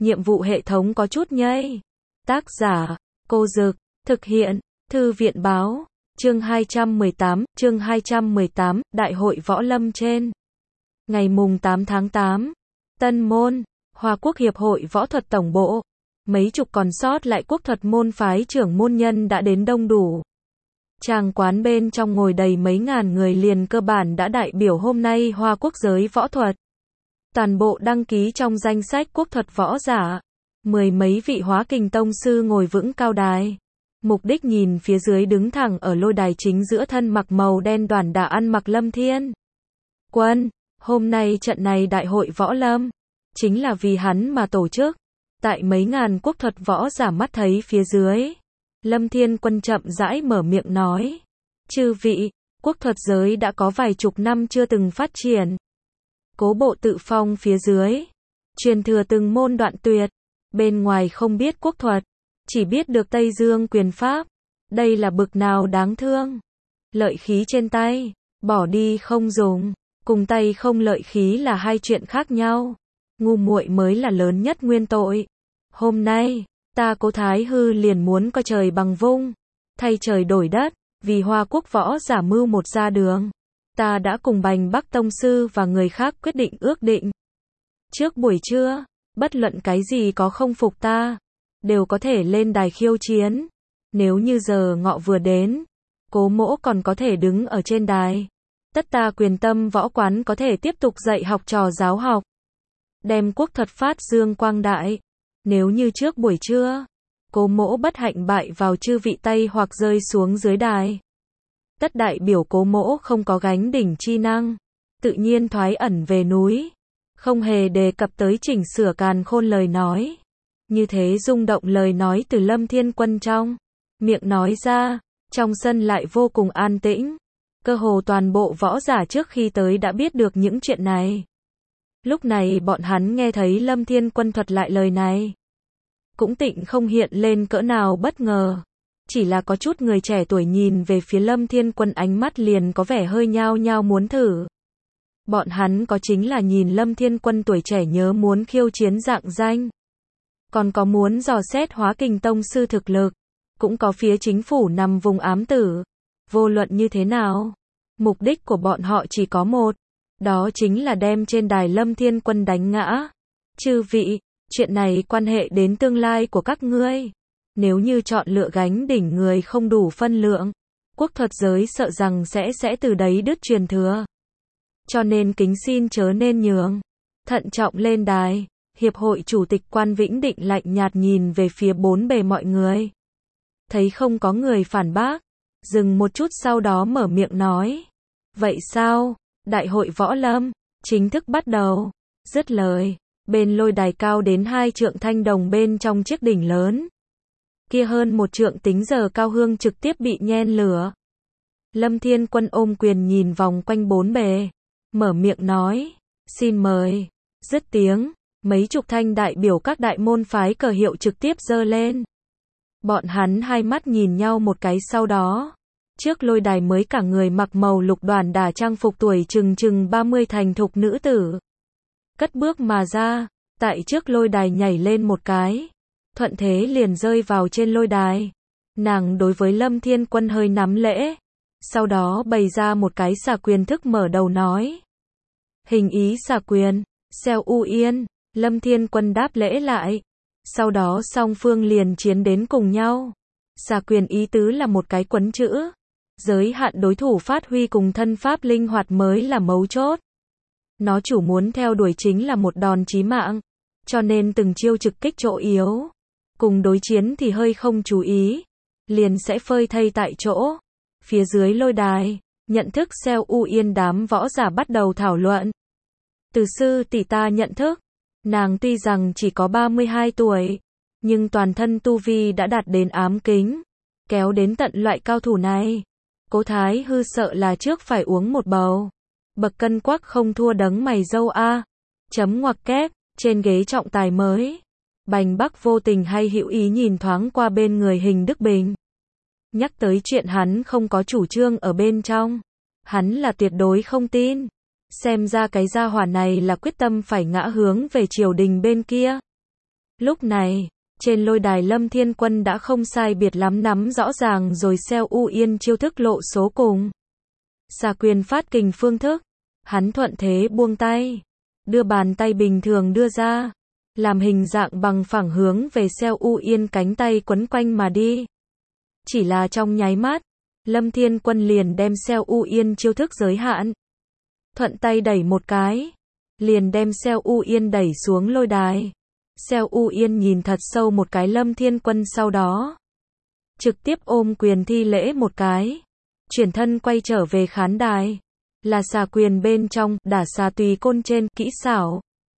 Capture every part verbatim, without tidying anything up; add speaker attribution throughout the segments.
Speaker 1: nhiệm vụ hệ thống có chút nhây. Tác giả, Cô Dực, thực hiện, Thư viện Báo, chương hai trăm mười tám, chương hai trăm mười tám, Đại hội Võ Lâm trên. Ngày mùng tám tháng tám, Tân Môn, Hoa Quốc Hiệp hội Võ thuật Tổng bộ, mấy chục còn sót lại quốc thuật môn phái trưởng môn nhân đã đến đông đủ. Tràng quán bên trong ngồi đầy mấy ngàn người liền cơ bản đã đại biểu hôm nay Hoa Quốc giới võ thuật. Toàn bộ đăng ký trong danh sách quốc thuật võ giả. Mười mấy vị hóa kình tông sư ngồi vững cao đài. Mục đích nhìn phía dưới đứng thẳng ở lôi đài chính giữa thân mặc màu đen đoàn đã ăn mặc Lâm Thiên Quân. Hôm nay trận này đại hội võ lâm, chính là vì hắn mà tổ chức. Tại mấy ngàn quốc thuật võ giả mắt thấy phía dưới, Lâm Thiên Quân chậm rãi mở miệng nói. Chư vị, quốc thuật giới đã có vài chục năm chưa từng phát triển. Cố bộ tự phong phía dưới, truyền thừa từng môn đoạn tuyệt. Bên ngoài không biết quốc thuật, chỉ biết được Tây Dương quyền pháp. Đây là bực nào đáng thương. Lợi khí trên tay, bỏ đi không dùng. Cùng tay không lợi khí là hai chuyện khác nhau. Ngu muội mới là lớn nhất nguyên tội. Hôm nay, ta Cố Thái Hư liền muốn coi trời bằng vung, thay trời đổi đất, vì Hoa Quốc võ giả mưu một ra đường. Ta đã cùng Bành Bắc Tông Sư và người khác quyết định ước định. Trước buổi trưa, bất luận cái gì có không phục ta, đều có thể lên đài khiêu chiến. Nếu như giờ ngọ vừa đến, Cố mỗ còn có thể đứng ở trên đài. Tất ta quyền tâm võ quán có thể tiếp tục dạy học trò giáo học. Đem quốc thuật phát dương quang đại. Nếu như trước buổi trưa, Cố mỗ bất hạnh bại vào chư vị tay hoặc rơi xuống dưới đài. Tất đại biểu Cố mỗ không có gánh đỉnh chi năng, tự nhiên thoái ẩn về núi. Không hề đề cập tới chỉnh sửa càn khôn lời nói. Như thế rung động lời nói từ Lâm Thiên Quân trong miệng nói ra, trong sân lại vô cùng an tĩnh. Cơ hồ toàn bộ võ giả trước khi tới đã biết được những chuyện này. Lúc này bọn hắn nghe thấy Lâm Thiên Quân thuật lại lời này, cũng tịnh không hiện lên cỡ nào bất ngờ. Chỉ là có chút người trẻ tuổi nhìn về phía Lâm Thiên Quân ánh mắt liền có vẻ hơi nhao nhao muốn thử. Bọn hắn có chính là nhìn Lâm Thiên Quân tuổi trẻ nhớ muốn khiêu chiến dạng danh. Còn có muốn dò xét hóa kình tông sư thực lực. Cũng có phía chính phủ nằm vùng ám tử. Vô luận như thế nào, mục đích của bọn họ chỉ có một. Đó chính là đem trên đài Lâm Thiên Quân đánh ngã. Chư vị, chuyện này quan hệ đến tương lai của các ngươi. Nếu như chọn lựa gánh đỉnh người không đủ phân lượng, quốc thuật giới sợ rằng sẽ sẽ từ đấy đứt truyền thừa. Cho nên kính xin chớ nên nhường. Thận trọng lên đài, hiệp hội chủ tịch Quan Vĩnh Định lạnh nhạt nhìn về phía bốn bề mọi người. Thấy không có người phản bác, dừng một chút sau đó mở miệng nói. Vậy sao, đại hội võ lâm, chính thức bắt đầu. Dứt lời, bên lôi đài cao đến hai trượng thanh đồng bên trong chiếc đỉnh lớn. Kia hơn một trượng tính giờ cao hương trực tiếp bị nhen lửa. Lâm Thiên Quân ôm quyền nhìn vòng quanh bốn bề. Mở miệng nói, xin mời. Dứt tiếng, mấy chục thanh đại biểu các đại môn phái cờ hiệu trực tiếp giơ lên. Bọn hắn hai mắt nhìn nhau một cái sau đó. Trước lôi đài mới cả người mặc màu lục đoàn đả trang phục tuổi chừng chừng ba mươi thành thục nữ tử. Cất bước mà ra, tại trước lôi đài nhảy lên một cái. Thuận thế liền rơi vào trên lôi đài. Nàng đối với Lâm Thiên Quân hơi nắm lễ. Sau đó bày ra một cái xà quyền thức mở đầu nói. Hình ý xà quyền, xeo u yên, Lâm Thiên Quân đáp lễ lại. Sau đó song phương liền chiến đến cùng nhau. Xà quyền ý tứ là một cái quấn chữ. Giới hạn đối thủ phát huy cùng thân pháp linh hoạt mới là mấu chốt. Nó chủ muốn theo đuổi chính là một đòn chí mạng. Cho nên từng chiêu trực kích chỗ yếu. Cùng đối chiến thì hơi không chú ý. Liền sẽ phơi thây tại chỗ. Phía dưới lôi đài, nhận thức xeo u yên đám võ giả bắt đầu thảo luận. Từ sư tỷ ta nhận thức. Nàng tuy rằng chỉ có ba mươi hai tuổi, nhưng toàn thân tu vi đã đạt đến ám kính, kéo đến tận loại cao thủ này. Cố Thái Hư sợ là trước phải uống một bầu. Bậc cân quắc không thua đấng mày râu a. Chấm ngoặc kép, trên ghế trọng tài mới. Bành Bắc vô tình hay hữu ý nhìn thoáng qua bên người Hình Đức Bình. Nhắc tới chuyện hắn không có chủ trương ở bên trong. Hắn là tuyệt đối không tin. Xem ra cái gia hỏa này là quyết tâm phải ngã hướng về triều đình bên kia. Lúc này, trên lôi đài Lâm Thiên Quân đã không sai biệt lắm nắm rõ ràng rồi Xeo U Yên chiêu thức lộ số cùng. Xà quyền phát kình phương thức. Hắn thuận thế buông tay. Đưa bàn tay bình thường đưa ra. Làm hình dạng bằng phẳng hướng về Xeo U Yên cánh tay quấn quanh mà đi. Chỉ là trong nháy mắt, Lâm Thiên Quân liền đem Xeo U Yên chiêu thức giới hạn. Thuận tay đẩy một cái. Liền đem Xeo U Yên đẩy xuống lôi đài. Xeo U Yên nhìn thật sâu một cái Lâm Thiên Quân sau đó. Trực tiếp ôm quyền thi lễ một cái. Chuyển thân quay trở về khán đài. Là xà quyền bên trong, đả xà tùy côn trên, kỹ xảo.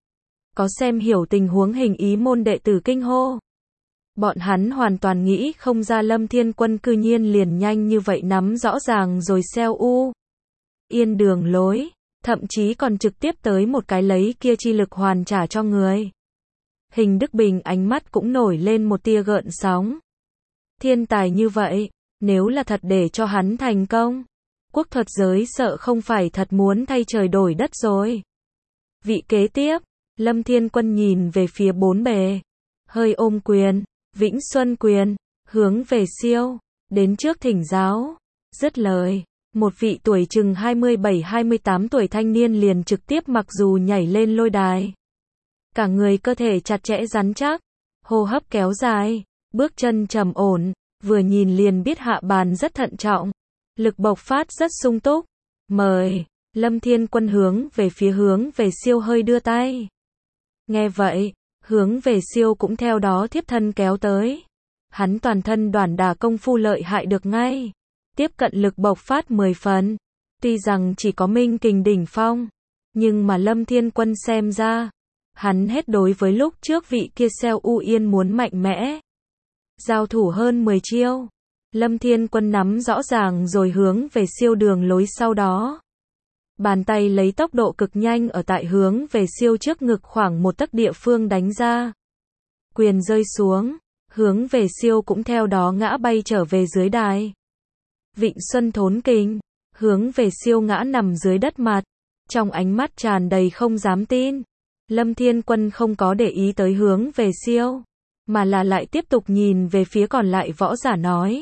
Speaker 1: Có xem hiểu tình huống hình ý môn đệ tử kinh hô. Bọn hắn hoàn toàn nghĩ không ra Lâm Thiên Quân cư nhiên liền nhanh như vậy nắm rõ ràng rồi Xeo U Yên đường lối. Thậm chí còn trực tiếp tới một cái lấy kia chi lực hoàn trả cho người. Hình Đức Bình ánh mắt cũng nổi lên một tia gợn sóng. Thiên tài như vậy, nếu là thật để cho hắn thành công, quốc thuật giới sợ không phải thật muốn thay trời đổi đất rồi. Vị kế tiếp, Lâm Thiên Quân nhìn về phía bốn bề, hơi ôm quyền, Vĩnh Xuân quyền, hướng về Siêu, đến trước thỉnh giáo, dứt lời. Một vị tuổi chừng hai mươi bảy hai mươi tám tuổi thanh niên liền trực tiếp mặc dù nhảy lên lôi đài. Cả người cơ thể chặt chẽ rắn chắc, hô hấp kéo dài, bước chân trầm ổn, vừa nhìn liền biết hạ bàn rất thận trọng, lực bộc phát rất sung túc. Mời, Lâm Thiên Quân hướng về phía hướng về Siêu hơi đưa tay. Nghe vậy, hướng về Siêu cũng theo đó thiếp thân kéo tới. Hắn toàn thân đoản đả công phu lợi hại được ngay. Tiếp cận lực bộc phát mười phần. Tuy rằng chỉ có minh kình đỉnh phong, nhưng mà Lâm Thiên Quân xem ra, hắn hết đối với lúc trước vị kia Xeo U Yên muốn mạnh mẽ. Giao thủ hơn mười chiêu. Lâm Thiên Quân nắm rõ ràng rồi hướng về Siêu đường lối sau đó. Bàn tay lấy tốc độ cực nhanh ở tại hướng về Siêu trước ngực khoảng một tấc địa phương đánh ra. Quyền rơi xuống, hướng về Siêu cũng theo đó ngã bay trở về dưới đài. Vịnh Xuân thốn kình, hướng về Siêu ngã nằm dưới đất mặt, trong ánh mắt tràn đầy không dám tin. Lâm Thiên Quân không có để ý tới hướng về Siêu, mà là lại tiếp tục nhìn về phía còn lại võ giả nói.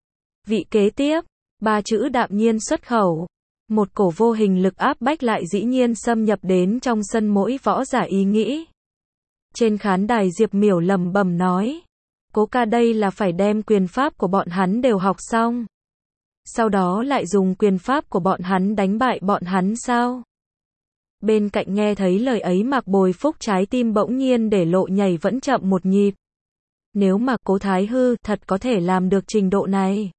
Speaker 1: Vị kế tiếp, ba chữ đạm nhiên xuất khẩu, một cổ vô hình lực áp bách lại dĩ nhiên xâm nhập đến trong sân mỗi võ giả ý nghĩ. Trên khán đài Diệp Miểu lẩm bẩm nói, Cố ca đây là phải đem quyền pháp của bọn hắn đều học xong. Sau đó lại dùng quyền pháp của bọn hắn đánh bại bọn hắn sao? Bên cạnh nghe thấy lời ấy Mạc Bồi Phúc trái tim bỗng nhiên để lộ nhảy vẫn chậm một nhịp. Nếu mà Cố Thái Hư thật có thể làm được trình độ này,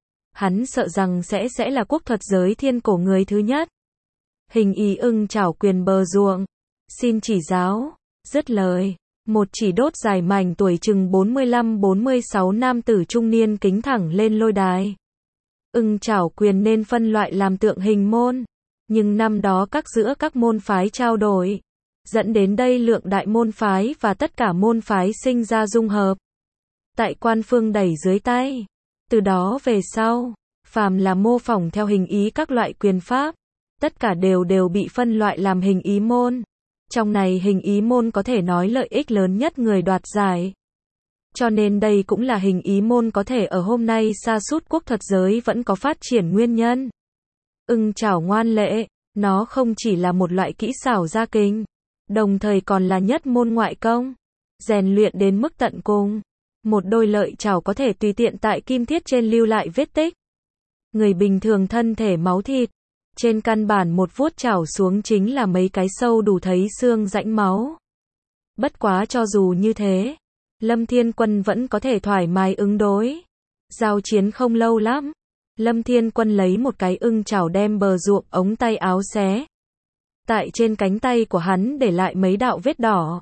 Speaker 1: hắn sợ rằng sẽ sẽ là quốc thuật giới thiên cổ người thứ nhất. Hình ý ưng chảo quyền bờ ruộng, xin chỉ giáo, dứt lời. Một chỉ đốt dài mảnh tuổi chừng bốn mươi lăm bốn mươi sáu nam tử trung niên kính thẳng lên lôi đài. Ưng chảo quyền nên phân loại làm tượng hình môn, nhưng năm đó các giữa các môn phái trao đổi, dẫn đến đây lượng đại môn phái và tất cả môn phái sinh ra dung hợp. Tại quan phương đẩy dưới tay, từ đó về sau, phàm là mô phỏng theo hình ý các loại quyền pháp, tất cả đều đều bị phân loại làm hình ý môn. Trong này hình ý môn có thể nói lợi ích lớn nhất người đoạt giải. Cho nên đây cũng là hình ý môn có thể ở hôm nay sa sút quốc thuật giới vẫn có phát triển nguyên nhân. Ưng chảo ngoan lệ, nó không chỉ là một loại kỹ xảo gia kình, đồng thời còn là nhất môn ngoại công, rèn luyện đến mức tận cùng. Một đôi lợi chảo có thể tùy tiện tại kim thiết trên lưu lại vết tích. Người bình thường thân thể máu thịt, trên căn bản một vuốt chảo xuống chính là mấy cái sâu đủ thấy xương rãnh máu. Bất quá cho dù như thế, Lâm Thiên Quân vẫn có thể thoải mái ứng đối. Giao chiến không lâu lắm, Lâm Thiên Quân lấy một cái ưng chảo đem bờ ruộng ống tay áo xé. Tại trên cánh tay của hắn để lại mấy đạo vết đỏ.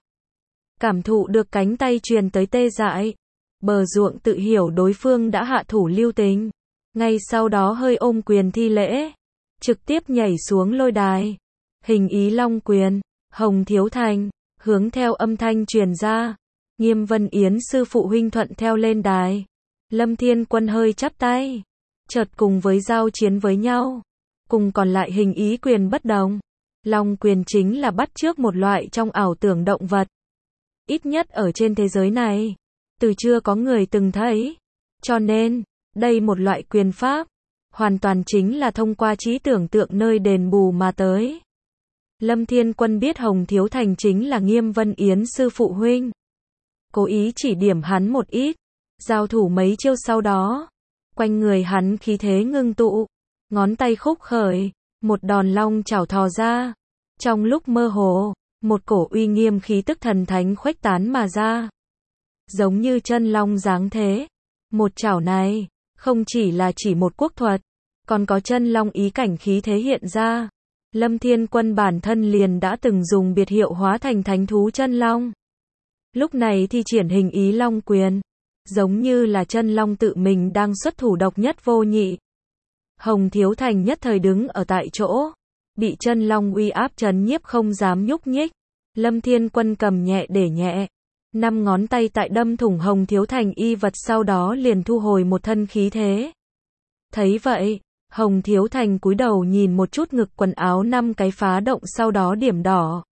Speaker 1: Cảm thụ được cánh tay truyền tới tê dại, bờ ruộng tự hiểu đối phương đã hạ thủ lưu tình. Ngay sau đó hơi ôm quyền thi lễ, trực tiếp nhảy xuống lôi đài. Hình ý long quyền, Hồng Thiếu Thành, hướng theo âm thanh truyền ra. Nghiêm Vân Yến sư phụ huynh thuận theo lên đài. Lâm Thiên Quân hơi chắp tay, chợt cùng với giao chiến với nhau. Cùng còn lại hình ý quyền bất đồng. Long quyền chính là bắt chước một loại trong ảo tưởng động vật. ít nhất ở trên thế giới này, từ chưa có người từng thấy. Cho nên, đây một loại quyền pháp, hoàn toàn chính là thông qua trí tưởng tượng nơi đền bù mà tới. Lâm Thiên Quân biết Hồng Thiếu Thành chính là Nghiêm Vân Yến sư phụ huynh. Cố ý chỉ điểm hắn một ít, giao thủ mấy chiêu sau đó. Quanh người hắn khí thế ngưng tụ, ngón tay khúc khởi, một đòn long chảo thò ra. Trong lúc mơ hồ, một cổ uy nghiêm khí tức thần thánh khuếch tán mà ra. Giống như chân long dáng thế. Một chảo này, không chỉ là chỉ một quốc thuật, còn có chân long ý cảnh khí thế hiện ra. Lâm Thiên Quân bản thân liền đã từng dùng biệt hiệu hóa thành thánh thú chân long. Lúc này thi triển hình ý long quyền, giống như là chân long tự mình đang xuất thủ độc nhất vô nhị. Hồng Thiếu Thành nhất thời đứng ở tại chỗ, bị chân long uy áp trấn nhiếp không dám nhúc nhích. Lâm Thiên Quân cầm nhẹ để nhẹ, năm ngón tay tại đâm thủng Hồng Thiếu Thành y vật, sau đó liền thu hồi một thân khí thế. Thấy vậy, Hồng Thiếu Thành cúi đầu nhìn một chút ngực quần áo năm cái phá động, sau đó điểm đỏ.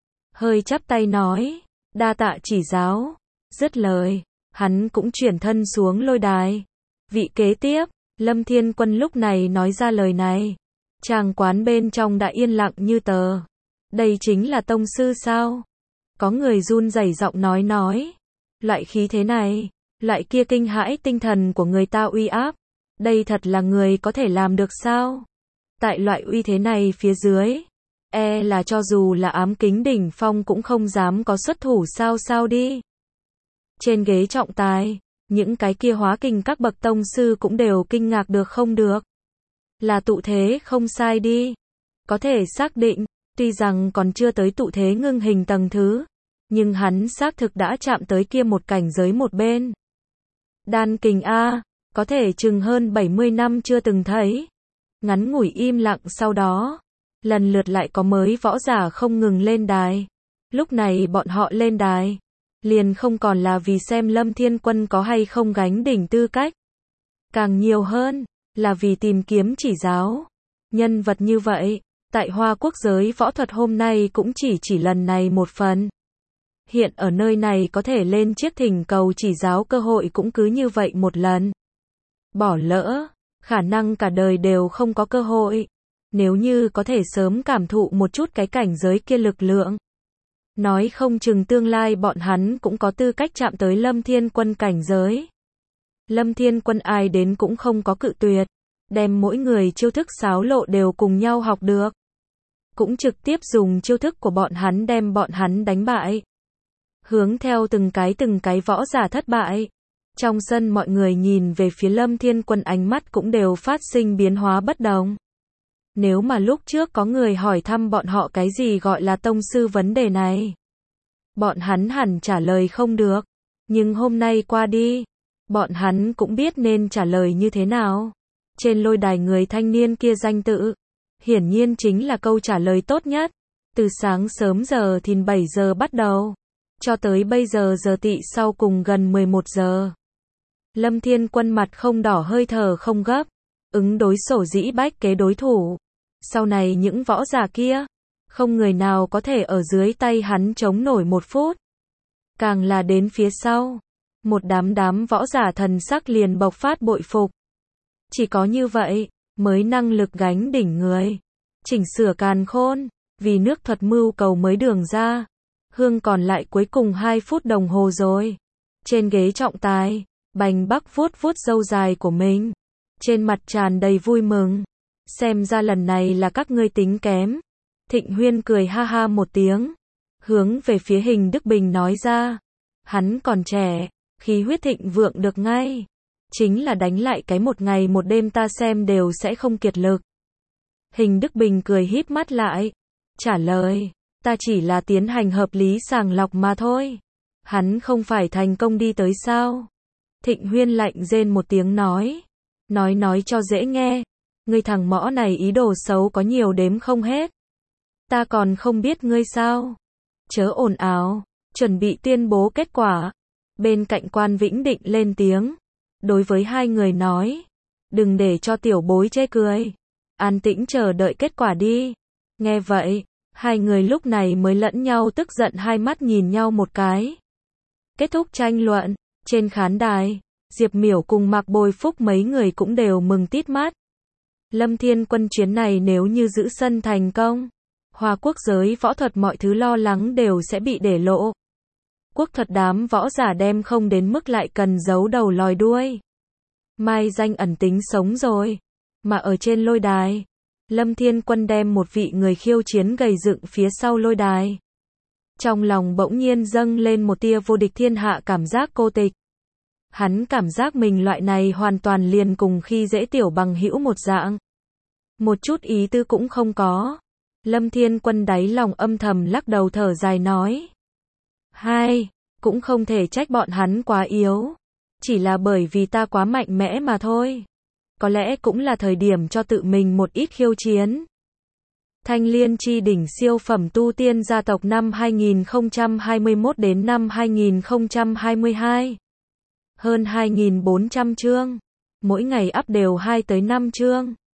Speaker 1: Hơi chắp tay nói, đa tạ chỉ giáo. Dứt lời, hắn cũng chuyển thân xuống lôi đài. Vị kế tiếp, Lâm Thiên Quân lúc này nói ra lời này. Tràng quán bên trong đã yên lặng như tờ. Đây chính là tông sư sao? Có người run rẩy giọng nói nói. Loại khí thế này, loại kia kinh hãi tinh thần của người ta uy áp. Đây thật là người có thể làm được sao? Tại loại uy thế này phía dưới, e là cho dù là ám kính đỉnh phong cũng không dám có xuất thủ sao sao đi. Trên ghế trọng tài, những cái kia hóa kình các bậc tông sư cũng đều kinh ngạc được không được. Là tụ thế không sai đi. Có thể xác định, tuy rằng còn chưa tới tụ thế ngưng hình tầng thứ, nhưng hắn xác thực đã chạm tới kia một cảnh giới một bên. Đan kình A, có thể chừng hơn bảy mươi năm chưa từng thấy. Ngắn ngủi im lặng sau đó, lần lượt lại có mới võ giả không ngừng lên đài. Lúc này bọn họ lên đài, liền không còn là vì xem Lâm Thiên Quân có hay không gánh đỉnh tư cách. Càng nhiều hơn, là vì tìm kiếm chỉ giáo. Nhân vật như vậy, tại Hoa Quốc giới võ thuật hôm nay cũng chỉ chỉ lần này một phần. Hiện ở nơi này có thể lên chiếc thỉnh cầu chỉ giáo cơ hội cũng cứ như vậy một lần. Bỏ lỡ, khả năng cả đời đều không có cơ hội. Nếu như có thể sớm cảm thụ một chút cái cảnh giới kia lực lượng, nói không chừng tương lai bọn hắn cũng có tư cách chạm tới Lâm Thiên Quân cảnh giới. Lâm Thiên Quân ai đến cũng không có cự tuyệt, đem mỗi người chiêu thức xáo lộ đều cùng nhau học được. Cũng trực tiếp dùng chiêu thức của bọn hắn đem bọn hắn đánh bại. Hướng theo từng cái từng cái võ giả thất bại. Trong sân mọi người nhìn về phía Lâm Thiên Quân, ánh mắt cũng đều phát sinh biến hóa bất đồng. Nếu mà lúc trước có người hỏi thăm bọn họ cái gì gọi là tông sư vấn đề này, bọn hắn hẳn trả lời không được. Nhưng hôm nay qua đi, bọn hắn cũng biết nên trả lời như thế nào. Trên lôi đài người thanh niên kia danh tự, hiển nhiên chính là câu trả lời tốt nhất. Từ sáng sớm giờ thìn bảy giờ bắt đầu, cho tới bây giờ giờ tỵ sau cùng gần mười một giờ. Lâm Thiên Quân mặt không đỏ hơi thở không gấp, ứng đối sổ dĩ bách kế đối thủ. Sau này những võ giả kia, không người nào có thể ở dưới tay hắn chống nổi một phút. Càng là đến phía sau, một đám đám võ giả thần sắc liền bộc phát bội phục. Chỉ có như vậy, mới năng lực gánh đỉnh người. Chỉnh sửa càn khôn, vì nước thuật mưu cầu mới đường ra. Hương còn lại cuối cùng hai phút đồng hồ rồi. Trên ghế trọng tài, Bành Bắc vuốt vuốt râu dài của mình. Trên mặt tràn đầy vui mừng. Xem ra lần này là các ngươi tính kém. Thịnh Huyên cười ha ha một tiếng. Hướng về phía Hình Đức Bình nói ra. Hắn còn trẻ, khí huyết thịnh vượng được ngay. Chính là đánh lại cái một ngày một đêm ta xem đều sẽ không kiệt lực. Hình Đức Bình cười híp mắt lại. Trả lời, ta chỉ là tiến hành hợp lý sàng lọc mà thôi. Hắn không phải thành công đi tới sao? Thịnh Huyên lạnh rên một tiếng nói. Nói nói cho dễ nghe. Ngươi thằng mõ này ý đồ xấu có nhiều đếm không hết. Ta còn không biết ngươi sao? Chớ ồn ào, chuẩn bị tuyên bố kết quả. Bên cạnh Quan Vĩnh Định lên tiếng. Đối với hai người nói. Đừng để cho tiểu bối chê cười. An tĩnh chờ đợi kết quả đi. Nghe vậy, hai người lúc này mới lẫn nhau tức giận, hai mắt nhìn nhau một cái. Kết thúc tranh luận, trên khán đài, Diệp Miểu cùng Mạc Bồi Phúc mấy người cũng đều mừng tít mắt. Lâm Thiên Quân chuyến này nếu như giữ sân thành công, Hoa Quốc giới võ thuật mọi thứ lo lắng đều sẽ bị để lộ. Quốc thuật đám võ giả đem không đến mức lại cần giấu đầu lòi đuôi. Mai danh ẩn tính sống rồi. Mà ở trên lôi đài, Lâm Thiên Quân đem một vị người khiêu chiến gầy dựng phía sau lôi đài. Trong lòng bỗng nhiên dâng lên một tia vô địch thiên hạ cảm giác cô tịch. Hắn cảm giác mình loại này hoàn toàn liền cùng khi dễ tiểu bằng hữu một dạng. Một chút ý tư cũng không có. Lâm Thiên Quân đáy lòng âm thầm lắc đầu thở dài nói. Hai, cũng không thể trách bọn hắn quá yếu. Chỉ là bởi vì ta quá mạnh mẽ mà thôi. Có lẽ cũng là thời điểm cho tự mình một ít khiêu chiến. Thanh Liên chi đỉnh siêu phẩm tu tiên gia tộc năm hai nghìn không trăm hai mươi mốt đến năm hai nghìn không trăm hai mươi hai. Hơn hai nghìn bốn trăm chương. Mỗi ngày up đều hai tới năm chương.